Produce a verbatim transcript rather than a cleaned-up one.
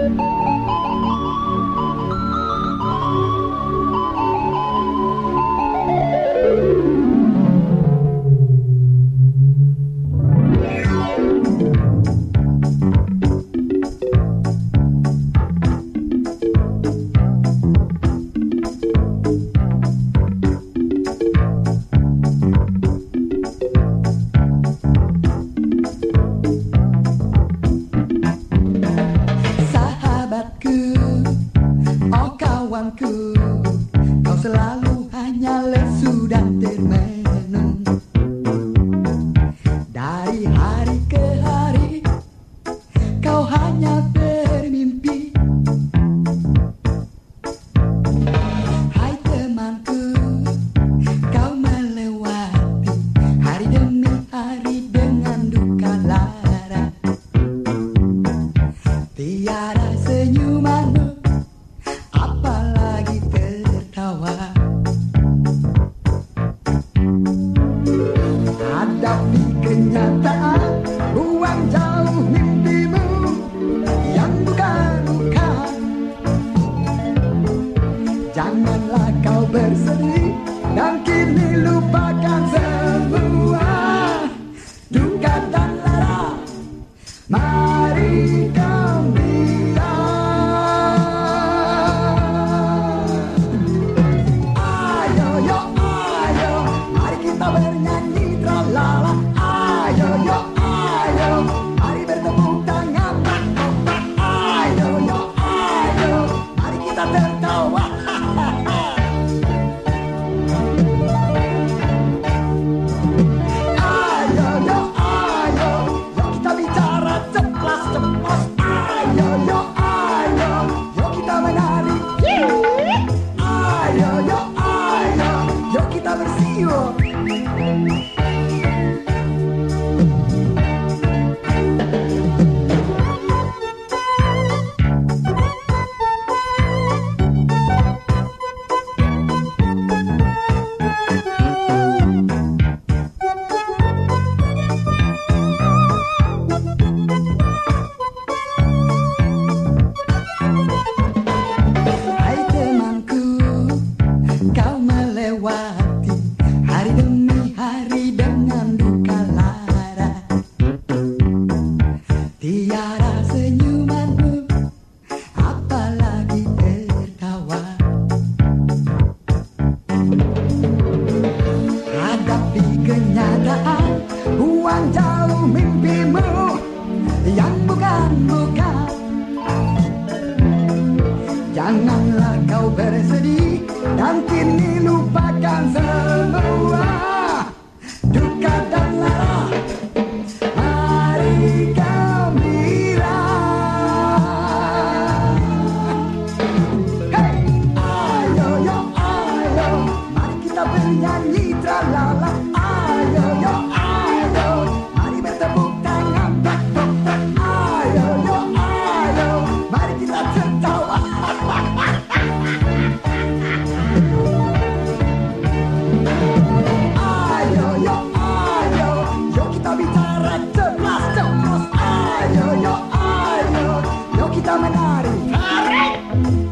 Kau selalu hanya lesu dan termenung. Dari hari ke hari kau hanya bermimpi. Hai temanku, kau melewati hari demi hari dengan duka lara. Tiada senyumanmu, apalagi tertawa. Hadapi kenyataan, buang jauh mimpimu yang bukan-bukan. Janganlah kau bersedih dan kini lupakan semua duka dan lara. Mari gembira. Ayo yo ayo, mari kita bernyanyi tralala. Ayo yo ayo, mari bertepuk tangan. Ayo yo ayo, mari kita tertawa. Ayo yo ayo, yo kita bicara ceplas-ceplos. Ayo yo ayo, yo kita menari. Ayo yo ayo, yo kita bersiul. Hai temanku, kau melewati hari demi hari dengan duka lara. Tiada senyumanmu, apalagi tertawa. Hadapi kenyataan, buang jauh mimpimu yang bukan-bukan. Janganlah kau bersedih dan kini lupakan semua duka dan lara. Mari gembira. Hey, ayo yo ayo, mari kita bernyanyi tralala. Ayo yo ayo, mari bertepuk tangan. Ayo yo ayo, mari kita tertawa. Ayo yo ayo, yo kita bicara ceplas-ceplos. Ayo yo ayo, yo kita menari.